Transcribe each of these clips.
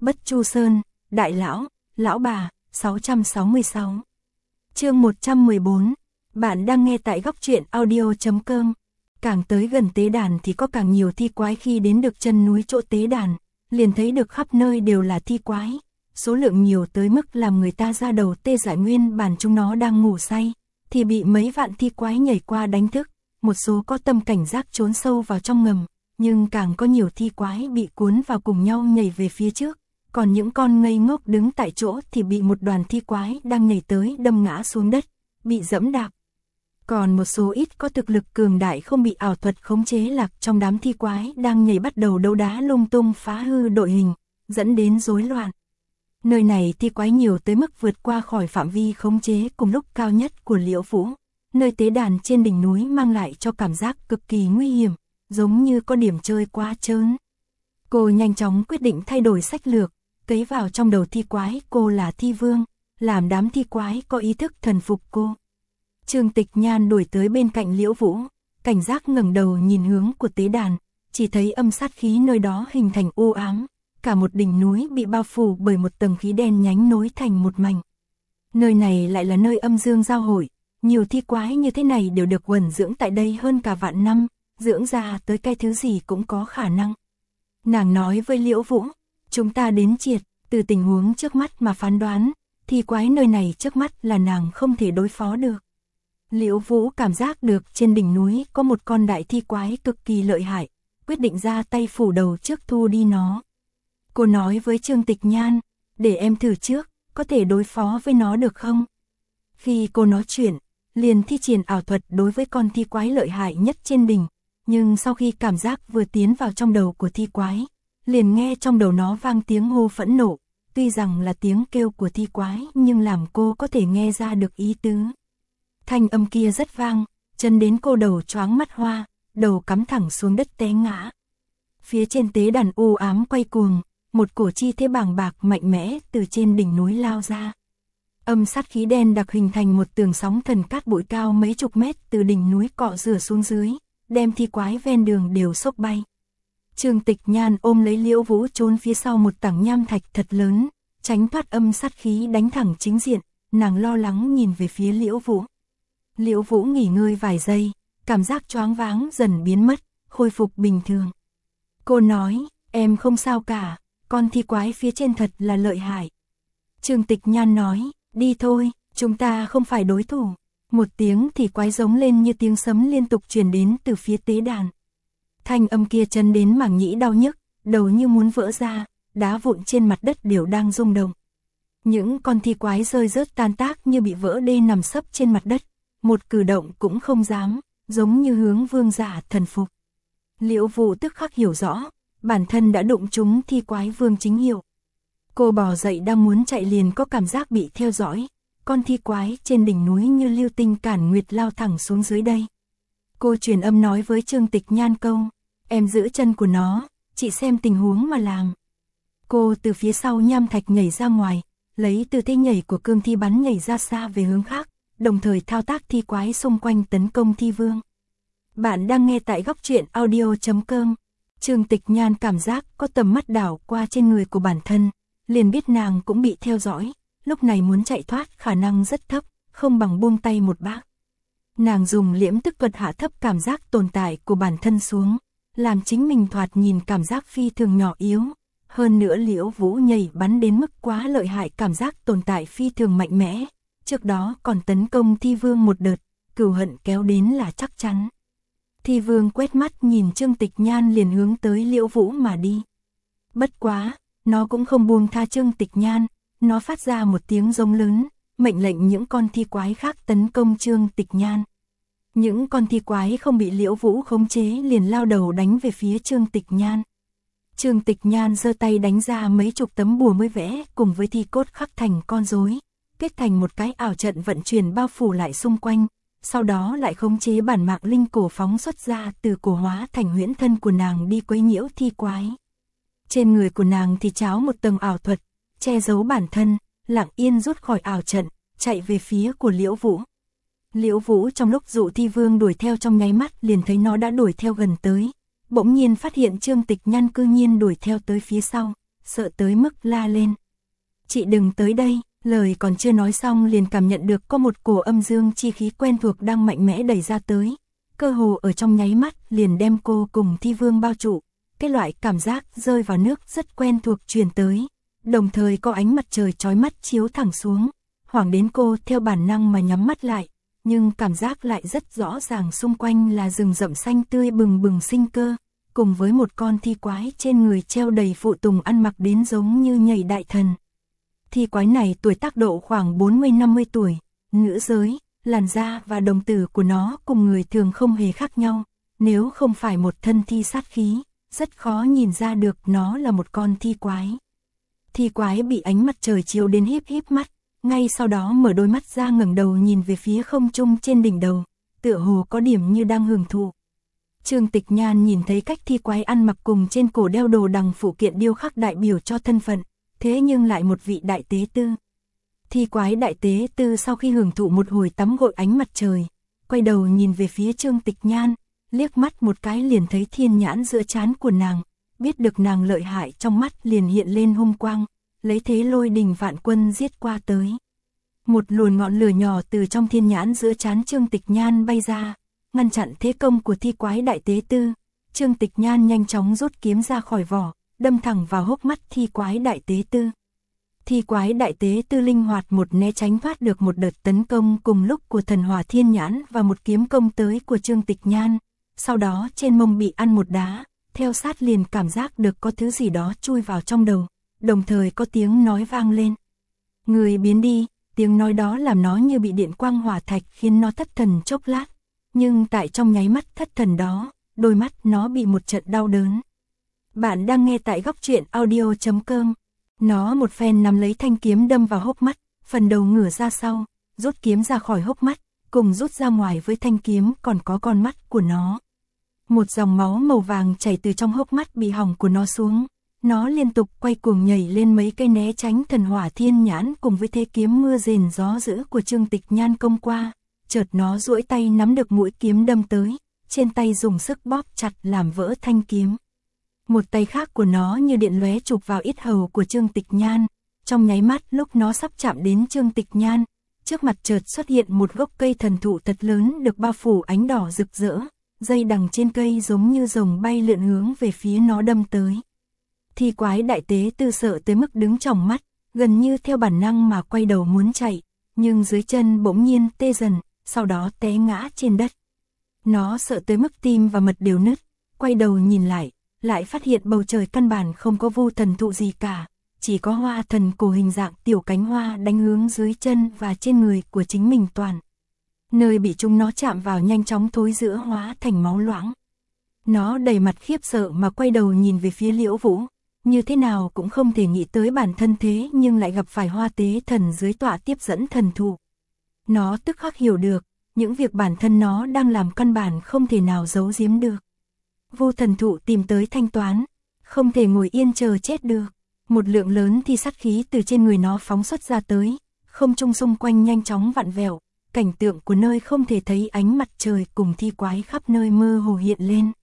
Bất Chu Sơn, Đại Lão, Lão Bà, 666. Chương 114. Bạn đang nghe tại góc truyện audio.com. Càng tới gần tế đàn thì có càng nhiều thi quái. Khi đến được chân núi chỗ tế đàn, liền thấy được khắp nơi đều là thi quái. Số lượng nhiều tới mức làm người ta ra đầu tê dại. Nguyên bản chúng nó đang ngủ say, thì bị mấy vạn thi quái nhảy qua đánh thức. Một số có tâm cảnh giác trốn sâu vào trong ngầm, nhưng càng có nhiều thi quái bị cuốn vào cùng nhau nhảy về phía trước. Còn những con ngây ngốc đứng tại chỗ thì bị một đoàn thi quái đang nhảy tới đâm ngã xuống đất, bị dẫm đạp. Còn một số ít có thực lực cường đại không bị ảo thuật khống chế lạc trong đám thi quái đang nhảy bắt đầu đấu đá lung tung phá hư đội hình, dẫn đến rối loạn. Nơi này thi quái nhiều tới mức vượt qua khỏi phạm vi khống chế cùng lúc cao nhất của Liễu Vũ. Nơi tế đàn trên đỉnh núi mang lại cho cảm giác cực kỳ nguy hiểm, giống như có điểm chơi quá trớn. Cô nhanh chóng quyết định thay đổi sách lược, cấy vào trong đầu thi quái cô là thi vương, làm đám thi quái có ý thức thần phục cô. Trương Tịch Nhan đuổi tới bên cạnh Liễu Vũ, cảnh giác ngẩng đầu nhìn hướng của tế đàn, chỉ thấy âm sát khí nơi đó hình thành u ám, cả một đỉnh núi bị bao phủ bởi một tầng khí đen nhánh nối thành một mảnh. Nơi này lại là nơi âm dương giao hội, nhiều thi quái như thế này đều được quần dưỡng tại đây hơn cả vạn năm, dưỡng ra tới cái thứ gì cũng có khả năng. Nàng nói với Liễu Vũ, chúng ta đến triệt, từ tình huống trước mắt mà phán đoán, thi quái nơi này trước mắt là nàng không thể đối phó được. Liễu Vũ cảm giác được trên đỉnh núi có một con đại thi quái cực kỳ lợi hại, quyết định ra tay phủ đầu trước thu đi nó. Cô nói với Trương Tịch Nhan, để em thử trước, có thể đối phó với nó được không? Khi cô nói chuyện, liền thi triển ảo thuật đối với con thi quái lợi hại nhất trên đỉnh, nhưng sau khi cảm giác vừa tiến vào trong đầu của thi quái, liền nghe trong đầu nó vang tiếng hô phẫn nộ, tuy rằng là tiếng kêu của thi quái nhưng làm cô có thể nghe ra được ý tứ. Thanh âm kia rất vang, chân đến cô đầu choáng mắt hoa, đầu cắm thẳng xuống đất té ngã. Phía trên tế đàn u ám quay cuồng, một cổ chi thế bàng bạc mạnh mẽ từ trên đỉnh núi lao ra. Âm sát khí đen đặc hình thành một tường sóng thần cát bụi cao mấy chục mét từ đỉnh núi cọ rửa xuống dưới, đem thi quái ven đường đều xốc bay. Trương Tịch Nhan ôm lấy Liễu Vũ trốn phía sau một tảng nham thạch thật lớn, tránh thoát âm sát khí đánh thẳng chính diện, nàng lo lắng nhìn về phía Liễu Vũ. Liễu Vũ nghỉ ngơi vài giây, cảm giác choáng váng dần biến mất, khôi phục bình thường. Cô nói, em không sao cả, con thi quái phía trên thật là lợi hại. Trương Tịch Nhan nói, đi thôi, chúng ta không phải đối thủ. Một tiếng thì quái giống lên như tiếng sấm liên tục truyền đến từ phía tế đàn. Thanh âm kia chấn đến màng nhĩ đau nhức, đầu như muốn vỡ ra, đá vụn trên mặt đất đều đang rung động. Những con thi quái rơi rớt tan tác như bị vỡ đê nằm sấp trên mặt đất, một cử động cũng không dám, giống như hướng vương giả thần phục. Liễu Vũ tức khắc hiểu rõ, bản thân đã đụng trúng thi quái vương chính hiệu. Cô bò dậy đang muốn chạy liền có cảm giác bị theo dõi, con thi quái trên đỉnh núi như lưu tinh cản nguyệt lao thẳng xuống dưới đây. Cô truyền âm nói với Trương Tịch Nhan câu, em giữ chân của nó, chị xem tình huống mà làm. Cô từ phía sau nham thạch nhảy ra ngoài, lấy tư thế nhảy của cương thi bắn nhảy ra xa về hướng khác, đồng thời thao tác thi quái xung quanh tấn công thi vương. Bạn đang nghe tại góc truyện audio.com. Trương Tịch Nhan cảm giác có tầm mắt đảo qua trên người của bản thân, liền biết nàng cũng bị theo dõi, lúc này muốn chạy thoát khả năng rất thấp, không bằng buông tay một bác. Nàng dùng liễm tức thuật hạ thấp cảm giác tồn tại của bản thân xuống, làm chính mình thoạt nhìn cảm giác phi thường nhỏ yếu. Hơn nữa Liễu Vũ nhảy bắn đến mức quá lợi hại, cảm giác tồn tại phi thường mạnh mẽ. Trước đó còn tấn công thi vương một đợt, cừu hận kéo đến là chắc chắn. Thi vương quét mắt nhìn Trương Tịch Nhan liền hướng tới Liễu Vũ mà đi. Bất quá, nó cũng không buông tha Trương Tịch Nhan, nó phát ra một tiếng rống lớn, mệnh lệnh những con thi quái khác tấn công Trương Tịch Nhan. Những con thi quái không bị Liễu Vũ khống chế liền lao đầu đánh về phía Trương Tịch Nhan. Trương Tịch Nhan giơ tay đánh ra mấy chục tấm bùa mới vẽ cùng với thi cốt khắc thành con rối, kết thành một cái ảo trận vận chuyển bao phủ lại xung quanh, sau đó lại khống chế bản mạc linh cổ phóng xuất ra từ cổ hóa thành huyễn thân của nàng đi quấy nhiễu thi quái. Trên người của nàng thì tráo một tầng ảo thuật, che giấu bản thân, lặng yên rút khỏi ảo trận, chạy về phía của Liễu Vũ. Liễu Vũ trong lúc dụ thi vương đuổi theo trong nháy mắt liền thấy nó đã đuổi theo gần tới, bỗng nhiên phát hiện Trương Tịch Nhan cư nhiên đuổi theo tới phía sau, sợ tới mức la lên. Chị đừng tới đây, lời còn chưa nói xong liền cảm nhận được có một cổ âm dương chi khí quen thuộc đang mạnh mẽ đẩy ra tới. Cơ hồ ở trong nháy mắt liền đem cô cùng Thi Vương bao trụ. Cái loại cảm giác rơi vào nước rất quen thuộc truyền tới. Đồng thời có ánh mặt trời chói mắt chiếu thẳng xuống. Hoảng đến cô theo bản năng mà nhắm mắt lại. Nhưng cảm giác lại rất rõ ràng, xung quanh là rừng rậm xanh tươi bừng bừng sinh cơ. Cùng với một con thi quái trên người treo đầy phụ tùng ăn mặc đến giống như nhảy đại thần. Thi quái này tuổi tác độ khoảng 40-50 tuổi, nữ giới, làn da và đồng tử của nó cùng người thường không hề khác nhau. Nếu không phải một thân thi sát khí, rất khó nhìn ra được nó là một con thi quái. Thi quái bị ánh mặt trời chiếu đến híp híp mắt, ngay sau đó mở đôi mắt ra ngẩng đầu nhìn về phía không trung trên đỉnh đầu, tựa hồ có điểm như đang hưởng thụ. Trương Tịch Nhan nhìn thấy cách thi quái ăn mặc cùng trên cổ đeo đồ đằng phụ kiện điêu khắc đại biểu cho thân phận, thế nhưng lại một vị đại tế tư. Thi quái đại tế tư sau khi hưởng thụ một hồi tắm gội ánh mặt trời, quay đầu nhìn về phía Trương Tịch Nhan, liếc mắt một cái liền thấy thiên nhãn giữa trán của nàng, biết được nàng lợi hại, trong mắt liền hiện lên hung quang, lấy thế lôi đình vạn quân giết qua tới. Một luồn ngọn lửa nhỏ từ trong thiên nhãn giữa trán Trương Tịch Nhan bay ra, ngăn chặn thế công của thi quái đại tế tư. Trương Tịch Nhan nhanh chóng rút kiếm ra khỏi vỏ, đâm thẳng vào hốc mắt thi quái đại tế tư. Thi quái đại tế tư linh hoạt một né tránh thoát được một đợt tấn công cùng lúc của thần hỏa thiên nhãn và một kiếm công tới của Trương Tịch Nhan. Sau đó trên mông bị ăn một đá, theo sát liền cảm giác được có thứ gì đó chui vào trong đầu, đồng thời có tiếng nói vang lên. Người biến đi, tiếng nói đó làm nó như bị điện quang hỏa thạch khiến nó thất thần chốc lát. Nhưng tại trong nháy mắt thất thần đó, đôi mắt nó bị một trận đau đớn. Bạn đang nghe tại góc truyện audio.com. Nó một phen nắm lấy thanh kiếm đâm vào hốc mắt, phần đầu ngửa ra sau, rút kiếm ra khỏi hốc mắt, cùng rút ra ngoài với thanh kiếm còn có con mắt của nó. Một dòng máu màu vàng chảy từ trong hốc mắt bị hỏng của nó xuống. Nó liên tục quay cuồng nhảy lên mấy cây né tránh thần hỏa thiên nhãn cùng với thế kiếm mưa rền gió dữ của Trương Tịch Nhan công qua. Chợt nó duỗi tay nắm được mũi kiếm đâm tới, trên tay dùng sức bóp chặt làm vỡ thanh kiếm. Một tay khác của nó như điện lóe chụp vào yết hầu của Trương Tịch Nhan. Trong nháy mắt lúc nó sắp chạm đến Trương Tịch Nhan, trước mặt chợt xuất hiện một gốc cây thần thụ thật lớn được bao phủ ánh đỏ rực rỡ, dây đằng trên cây giống như rồng bay lượn hướng về phía nó đâm tới. Thi quái đại tế tư sợ tới mức đứng tròng mắt, gần như theo bản năng mà quay đầu muốn chạy, nhưng dưới chân bỗng nhiên tê dần, sau đó té ngã trên đất. Nó sợ tới mức tim và mật đều nứt, quay đầu nhìn lại phát hiện bầu trời căn bản không có vu thần thụ gì cả, chỉ có hoa thần cổ hình dạng tiểu cánh hoa đánh hướng dưới chân và trên người của chính mình toàn. Nơi bị chúng nó chạm vào nhanh chóng thối rữa hóa thành máu loãng. Nó đầy mặt khiếp sợ mà quay đầu nhìn về phía Liễu Vũ, như thế nào cũng không thể nghĩ tới bản thân thế nhưng lại gặp phải hoa tế thần dưới tọa tiếp dẫn thần thụ. Nó tức khắc hiểu được, những việc bản thân nó đang làm căn bản không thể nào giấu giếm được. Vu thần thụ tìm tới thanh toán, không thể ngồi yên chờ chết được. Một lượng lớn thi sát khí từ trên người nó phóng xuất ra tới, không trung xung quanh nhanh chóng vặn vẹo, cảnh tượng của nơi không thể thấy ánh mặt trời cùng thi quái khắp nơi mơ hồ hiện lên.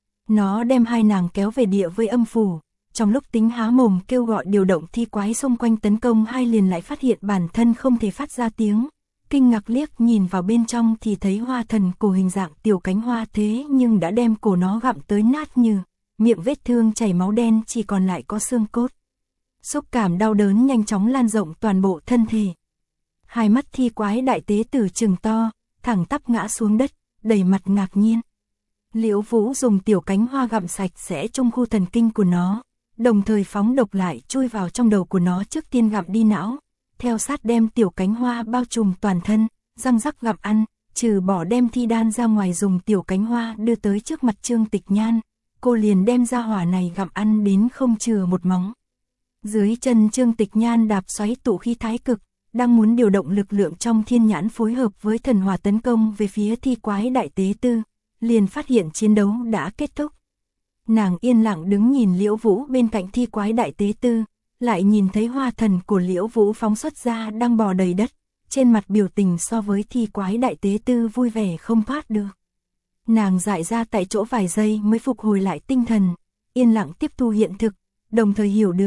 Nó đem hai nàng kéo về địa với âm phủ, trong lúc tính há mồm kêu gọi điều động thi quái xung quanh tấn công hai liền lại phát hiện bản thân không thể phát ra tiếng. Kinh ngạc liếc nhìn vào bên trong thì thấy hoa thần cổ hình dạng tiểu cánh hoa thế nhưng đã đem cổ nó gặm tới nát như, miệng vết thương chảy máu đen chỉ còn lại có xương cốt. Xúc cảm đau đớn nhanh chóng lan rộng toàn bộ thân thể. Hai mắt thi quái đại tế tử trừng to, thẳng tắp ngã xuống đất, đầy mặt ngạc nhiên. Liễu Vũ dùng tiểu cánh hoa gặm sạch sẽ trong khu thần kinh của nó, đồng thời phóng độc lại chui vào trong đầu của nó, trước tiên gặm đi não, theo sát đem tiểu cánh hoa bao trùm toàn thân, răng rắc gặm ăn, trừ bỏ đem thi đan ra ngoài dùng tiểu cánh hoa đưa tới trước mặt Trương Tịch Nhan, cô liền đem ra hỏa này gặm ăn đến không chừa một móng. Dưới chân Trương Tịch Nhan đạp xoáy tụ khí thái cực, đang muốn điều động lực lượng trong thiên nhãn phối hợp với thần hỏa tấn công về phía thi quái đại tế tư, liền phát hiện chiến đấu đã kết thúc. Nàng yên lặng đứng nhìn Liễu Vũ bên cạnh thi quái đại tế tư, lại nhìn thấy hoa thần của Liễu Vũ phóng xuất ra đang bò đầy đất, trên mặt biểu tình so với thi quái đại tế tư vui vẻ không thoát được. Nàng dại ra tại chỗ vài giây mới phục hồi lại tinh thần, yên lặng tiếp thu hiện thực, đồng thời hiểu được,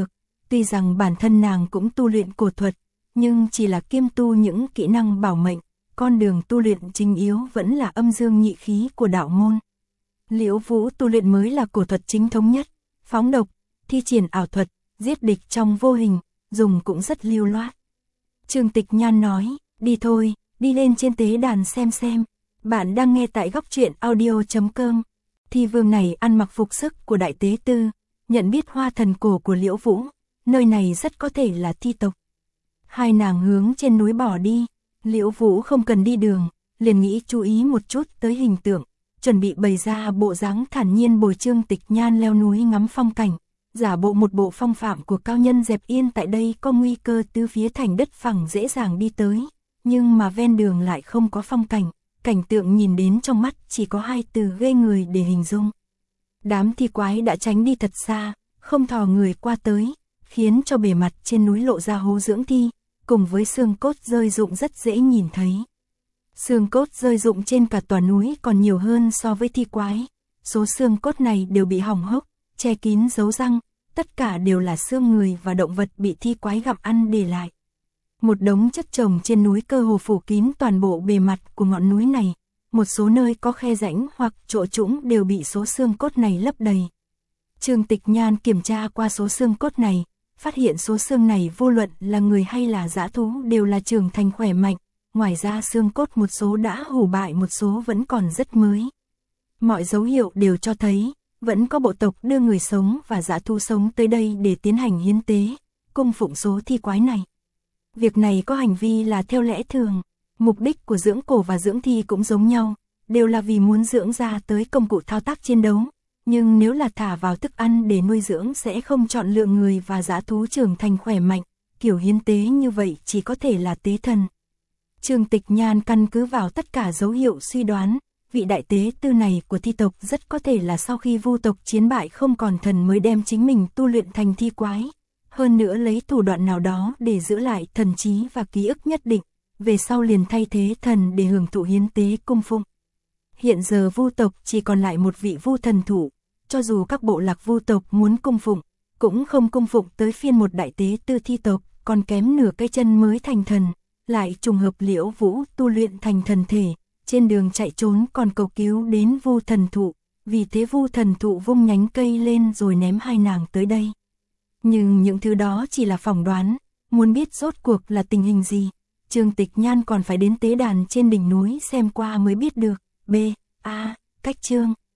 Tuy rằng bản thân nàng cũng tu luyện cổ thuật, nhưng chỉ là kiêm tu những kỹ năng bảo mệnh, con đường tu luyện chính yếu vẫn là âm dương nhị khí của đạo môn. Liễu Vũ tu luyện mới là cổ thuật chính thống nhất, phóng độc, thi triển ảo thuật, giết địch trong vô hình, dùng cũng rất lưu loát. Trương Tịch Nhan nói, đi thôi, đi lên trên tế đàn xem. Bạn đang nghe tại góc truyện audio.com. Thi vương này ăn mặc phục sức của đại tế tư, nhận biết hoa thần cổ của Liễu Vũ, nơi này rất có thể là thi tộc. Hai nàng hướng trên núi bỏ đi, Liễu Vũ không cần đi đường, liền nghĩ chú ý một chút tới hình tượng, chuẩn bị bày ra bộ dáng thản nhiên bồi Trương Tịch Nhan leo núi ngắm phong cảnh, giả bộ một bộ phong phạm của cao nhân dẹp yên tại đây có nguy cơ tứ phía thành đất phẳng dễ dàng đi tới, nhưng mà ven đường lại không có phong cảnh, cảnh tượng nhìn đến trong mắt chỉ có hai từ ghê người để hình dung. Đám thi quái đã tránh đi thật xa, không thò người qua tới, khiến cho bề mặt trên núi lộ ra hố dưỡng thi, cùng với xương cốt rơi rụng rất dễ nhìn thấy. Xương cốt rơi rụng trên cả tòa núi còn nhiều hơn so với thi quái, số xương cốt này đều bị hỏng hốc, che kín dấu răng, tất cả đều là xương người và động vật bị thi quái gặm ăn để lại. Một đống chất chồng trên núi cơ hồ phủ kín toàn bộ bề mặt của ngọn núi này, một số nơi có khe rãnh hoặc chỗ trũng đều bị số xương cốt này lấp đầy. Trương Tịch Nhan kiểm tra qua số xương cốt này, phát hiện số xương này vô luận là người hay là dã thú đều là trưởng thành khỏe mạnh, ngoài ra xương cốt một số đã hủ bại một số vẫn còn rất mới. Mọi dấu hiệu đều cho thấy, vẫn có bộ tộc đưa người sống và dã thú sống tới đây để tiến hành hiến tế, cung phụng số thi quái này. Việc này có hành vi là theo lẽ thường, mục đích của dưỡng cổ và dưỡng thi cũng giống nhau, đều là vì muốn dưỡng ra tới công cụ thao tác chiến đấu. Nhưng nếu là thả vào thức ăn để nuôi dưỡng sẽ không chọn lựa người và dã thú trưởng thành khỏe mạnh, kiểu hiến tế như vậy chỉ có thể là tế thần. Trương Tịch Nhan căn cứ vào tất cả dấu hiệu suy đoán, vị đại tế tư này của thi tộc rất có thể là sau khi vu tộc chiến bại không còn thần mới đem chính mình tu luyện thành thi quái, hơn nữa lấy thủ đoạn nào đó để giữ lại thần trí và ký ức nhất định, về sau liền thay thế thần để hưởng thụ hiến tế cung phụng. Hiện giờ vu tộc chỉ còn lại một vị vu thần thủ, cho dù các bộ lạc vu tộc muốn cung phụng, cũng không cung phụng tới phiên một đại tế tư thi tộc, còn kém nửa cái chân mới thành thần, lại trùng hợp Liễu Vũ tu luyện thành thần thể, trên đường chạy trốn còn cầu cứu đến vu thần thụ, vì thế vu thần thụ vung nhánh cây lên rồi ném hai nàng tới đây. Nhưng những thứ đó chỉ là phỏng đoán, muốn biết rốt cuộc là tình hình gì, Trương Tịch Nhan còn phải đến tế đàn trên đỉnh núi xem qua mới biết được. B. A. Cách chương